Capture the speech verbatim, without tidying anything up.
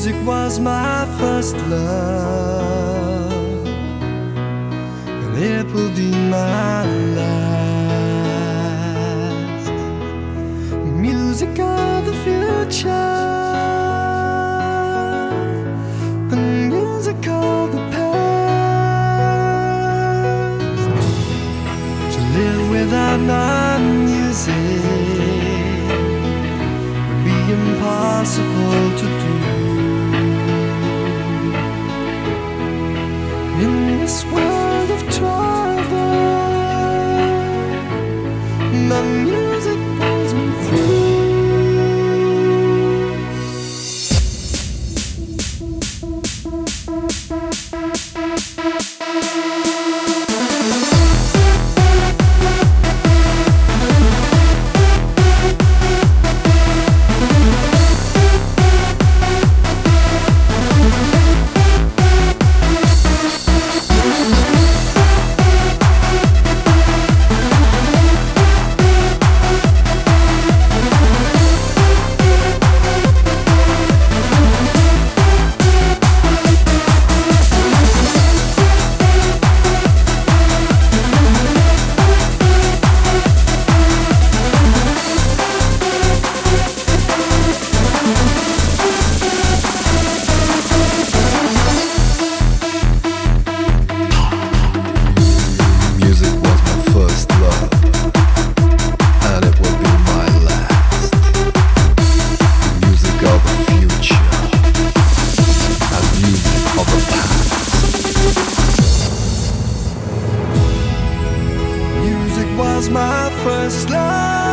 Music was my first love, and it will be my last. Music of the future, and music of the past. To live without my music would be impossible to do. In this world of trouble, my music pulls me through. Was my first love.